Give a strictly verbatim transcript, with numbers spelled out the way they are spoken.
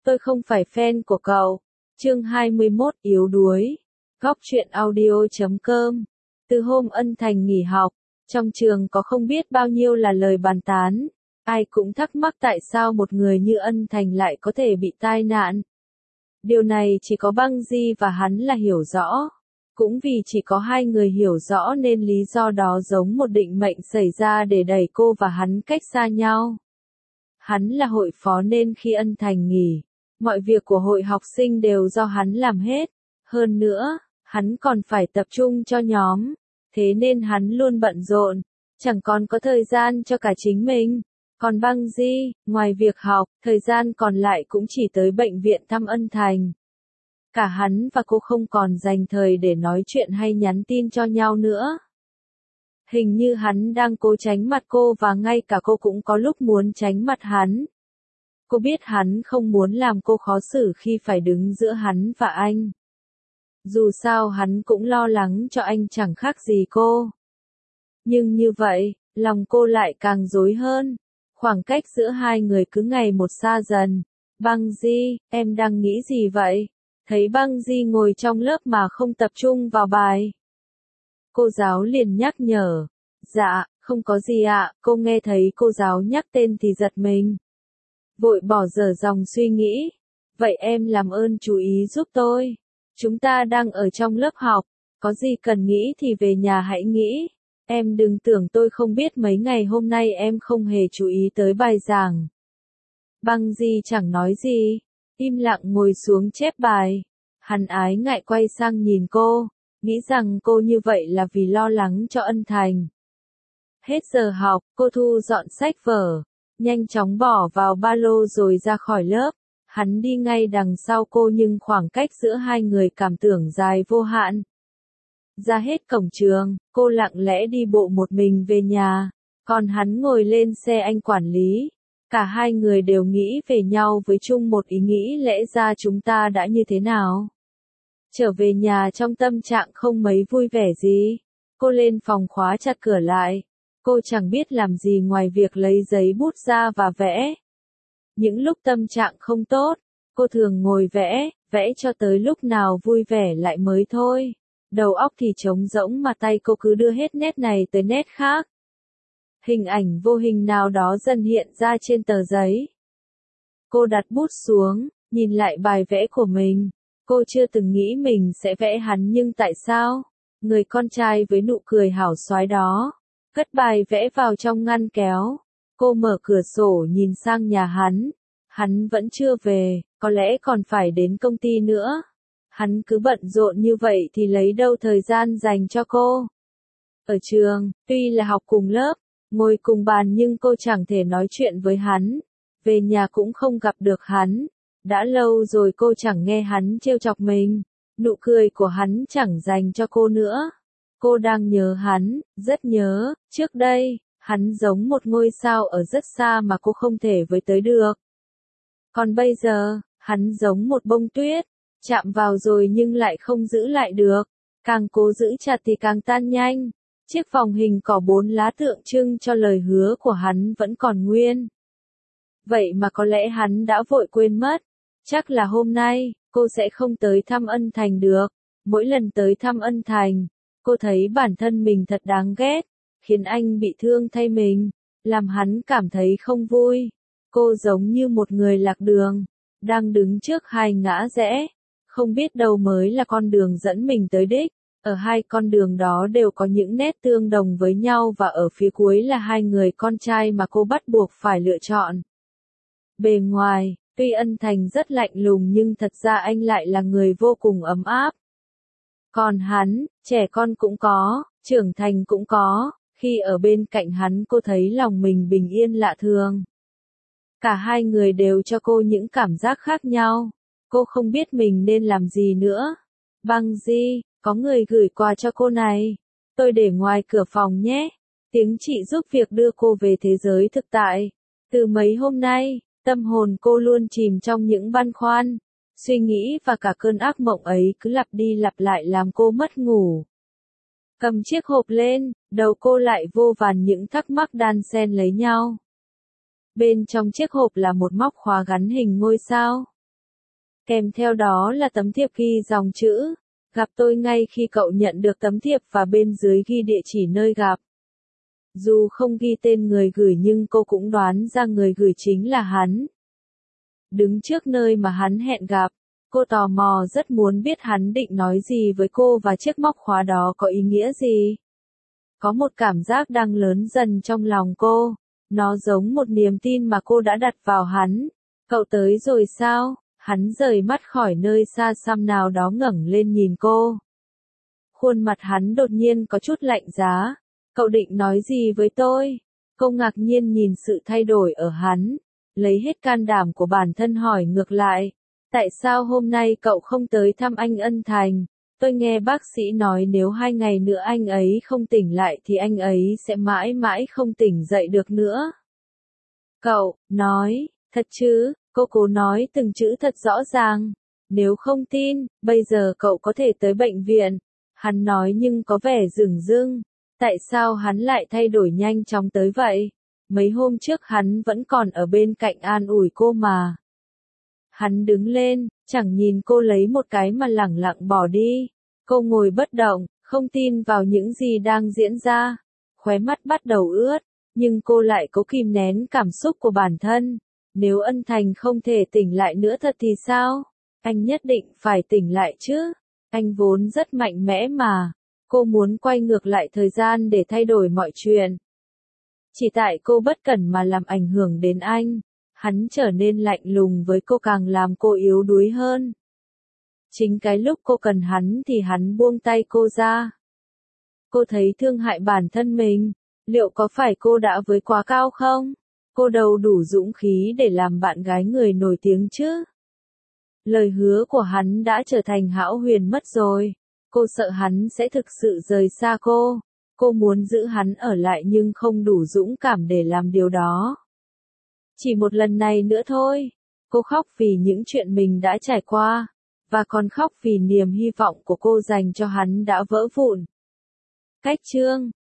Tôi không phải fan của cậu. Chương hai mươi mốt Yếu đuối. Góc truyện audio chấm com. Từ hôm Ân Thành nghỉ học, trong trường có không biết bao nhiêu là lời bàn tán. Ai cũng thắc mắc tại sao một người như Ân Thành lại có thể bị tai nạn. Điều này chỉ có Băng Di và hắn là hiểu rõ. Cũng vì chỉ có hai người hiểu rõ nên lý do đó giống một định mệnh xảy ra để đẩy cô và hắn cách xa nhau. Hắn là hội phó nên khi Ân Thành nghỉ, mọi việc của hội học sinh đều do hắn làm hết. Hơn nữa, hắn còn phải tập trung cho nhóm, thế nên hắn luôn bận rộn, chẳng còn có thời gian cho cả chính mình. Còn Băng Di, ngoài việc học, thời gian còn lại cũng chỉ tới bệnh viện thăm Ân Thành. Cả hắn và cô không còn dành thời để nói chuyện hay nhắn tin cho nhau nữa. Hình như hắn đang cố tránh mặt cô và ngay cả cô cũng có lúc muốn tránh mặt hắn. Cô biết hắn không muốn làm cô khó xử khi phải đứng giữa hắn và anh. Dù sao hắn cũng lo lắng cho anh chẳng khác gì cô. Nhưng như vậy, lòng cô lại càng rối hơn. Khoảng cách giữa hai người cứ ngày một xa dần. Băng Di, em đang nghĩ gì vậy? Thấy Băng Di ngồi trong lớp mà không tập trung vào bài. Cô giáo liền nhắc nhở. Dạ, không có gì ạ, cô nghe thấy cô giáo nhắc tên thì giật mình. Vội bỏ dở dòng suy nghĩ. Vậy em làm ơn chú ý giúp tôi. Chúng ta đang ở trong lớp học, có gì cần nghĩ thì về nhà hãy nghĩ. Em đừng tưởng tôi không biết mấy ngày hôm nay em không hề chú ý tới bài giảng. Băng Di chẳng nói gì, im lặng ngồi xuống chép bài. Hắn ái ngại quay sang nhìn cô, nghĩ rằng cô như vậy là vì lo lắng cho Ân Thành. Hết giờ học, cô thu dọn sách vở, nhanh chóng bỏ vào ba lô rồi ra khỏi lớp. Hắn đi ngay đằng sau cô nhưng khoảng cách giữa hai người cảm tưởng dài vô hạn. Ra hết cổng trường, cô lặng lẽ đi bộ một mình về nhà, còn hắn ngồi lên xe anh quản lý. Cả hai người đều nghĩ về nhau với chung một ý nghĩ lẽ ra chúng ta đã như thế nào. Trở về nhà trong tâm trạng không mấy vui vẻ gì. Cô lên phòng khóa chặt cửa lại. Cô chẳng biết làm gì ngoài việc lấy giấy bút ra và vẽ. Những lúc tâm trạng không tốt, cô thường ngồi vẽ, vẽ cho tới lúc nào vui vẻ lại mới thôi. Đầu óc thì trống rỗng mà tay cô cứ đưa hết nét này tới nét khác. Hình ảnh vô hình nào đó dần hiện ra trên tờ giấy. Cô đặt bút xuống, nhìn lại bài vẽ của mình. Cô chưa từng nghĩ mình sẽ vẽ hắn nhưng tại sao? Người con trai với nụ cười hảo xoái đó. Cất bài vẽ vào trong ngăn kéo. Cô mở cửa sổ nhìn sang nhà hắn. Hắn vẫn chưa về, có lẽ còn phải đến công ty nữa. Hắn cứ bận rộn như vậy thì lấy đâu thời gian dành cho cô. Ở trường, tuy là học cùng lớp, ngồi cùng bàn nhưng cô chẳng thể nói chuyện với hắn. Về nhà cũng không gặp được hắn. Đã lâu rồi cô chẳng nghe hắn trêu chọc mình. Nụ cười của hắn chẳng dành cho cô nữa. Cô đang nhớ hắn, rất nhớ. Trước đây, hắn giống một ngôi sao ở rất xa mà cô không thể với tới được. Còn bây giờ, hắn giống một bông tuyết. Chạm vào rồi nhưng lại không giữ lại được. Càng cố giữ chặt thì càng tan nhanh. Chiếc vòng hình cỏ bốn lá tượng trưng cho lời hứa của hắn vẫn còn nguyên. Vậy mà có lẽ hắn đã vội quên mất. Chắc là hôm nay, cô sẽ không tới thăm Ân Thành được. Mỗi lần tới thăm Ân Thành, cô thấy bản thân mình thật đáng ghét. Khiến anh bị thương thay mình. Làm hắn cảm thấy không vui. Cô giống như một người lạc đường. Đang đứng trước hai ngã rẽ. Không biết đâu mới là con đường dẫn mình tới đích. Ở hai con đường đó đều có những nét tương đồng với nhau và ở phía cuối là hai người con trai mà cô bắt buộc phải lựa chọn. Bề ngoài, tuy Ân Thành rất lạnh lùng nhưng thật ra anh lại là người vô cùng ấm áp. Còn hắn, trẻ con cũng có, trưởng thành cũng có, khi ở bên cạnh hắn cô thấy lòng mình bình yên lạ thường. Cả hai người đều cho cô những cảm giác khác nhau. Cô không biết mình nên làm gì nữa. Băng Di, có người gửi quà cho cô này. Tôi để ngoài cửa phòng nhé. Tiếng chị giúp việc đưa cô về thế giới thực tại. Từ mấy hôm nay, tâm hồn cô luôn chìm trong những băn khoăn. Suy nghĩ và cả cơn ác mộng ấy cứ lặp đi lặp lại làm cô mất ngủ. Cầm chiếc hộp lên, đầu cô lại vô vàn những thắc mắc đan xen lấy nhau. Bên trong chiếc hộp là một móc khóa gắn hình ngôi sao. Kèm theo đó là tấm thiệp ghi dòng chữ, gặp tôi ngay khi cậu nhận được tấm thiệp và bên dưới ghi địa chỉ nơi gặp. Dù không ghi tên người gửi nhưng cô cũng đoán ra người gửi chính là hắn. Đứng trước nơi mà hắn hẹn gặp, cô tò mò rất muốn biết hắn định nói gì với cô và chiếc móc khóa đó có ý nghĩa gì. Có một cảm giác đang lớn dần trong lòng cô, nó giống một niềm tin mà cô đã đặt vào hắn. Cậu tới rồi sao? Hắn rời mắt khỏi nơi xa xăm nào đó ngẩng lên nhìn cô. Khuôn mặt hắn đột nhiên có chút lạnh giá. Cậu định nói gì với tôi? Cô ngạc nhiên nhìn sự thay đổi ở hắn, lấy hết can đảm của bản thân hỏi ngược lại. Tại sao hôm nay cậu không tới thăm anh Ân Thành? Tôi nghe bác sĩ nói nếu hai ngày nữa anh ấy không tỉnh lại thì anh ấy sẽ mãi mãi không tỉnh dậy được nữa. Cậu, nói, thật chứ? Cô cố nói từng chữ thật rõ ràng. Nếu không tin, bây giờ cậu có thể tới bệnh viện. Hắn nói nhưng có vẻ dửng dưng. Tại sao hắn lại thay đổi nhanh chóng tới vậy? Mấy hôm trước hắn vẫn còn ở bên cạnh an ủi cô mà. Hắn đứng lên, chẳng nhìn cô lấy một cái mà lẳng lặng bỏ đi. Cô ngồi bất động, không tin vào những gì đang diễn ra. Khóe mắt bắt đầu ướt, nhưng cô lại cố kìm nén cảm xúc của bản thân. Nếu Ân Thành không thể tỉnh lại nữa thật thì sao? Anh nhất định phải tỉnh lại chứ. Anh vốn rất mạnh mẽ mà. Cô muốn quay ngược lại thời gian để thay đổi mọi chuyện. Chỉ tại cô bất cẩn mà làm ảnh hưởng đến anh. Hắn trở nên lạnh lùng với cô càng làm cô yếu đuối hơn. Chính cái lúc cô cần hắn thì hắn buông tay cô ra. Cô thấy thương hại bản thân mình. Liệu có phải cô đã với quá cao không? Cô đâu đủ dũng khí để làm bạn gái người nổi tiếng chứ? Lời hứa của hắn đã trở thành hão huyền mất rồi. Cô sợ hắn sẽ thực sự rời xa cô. Cô muốn giữ hắn ở lại nhưng không đủ dũng cảm để làm điều đó. Chỉ một lần này nữa thôi. Cô khóc vì những chuyện mình đã trải qua. Và còn khóc vì niềm hy vọng của cô dành cho hắn đã vỡ vụn. Cách chương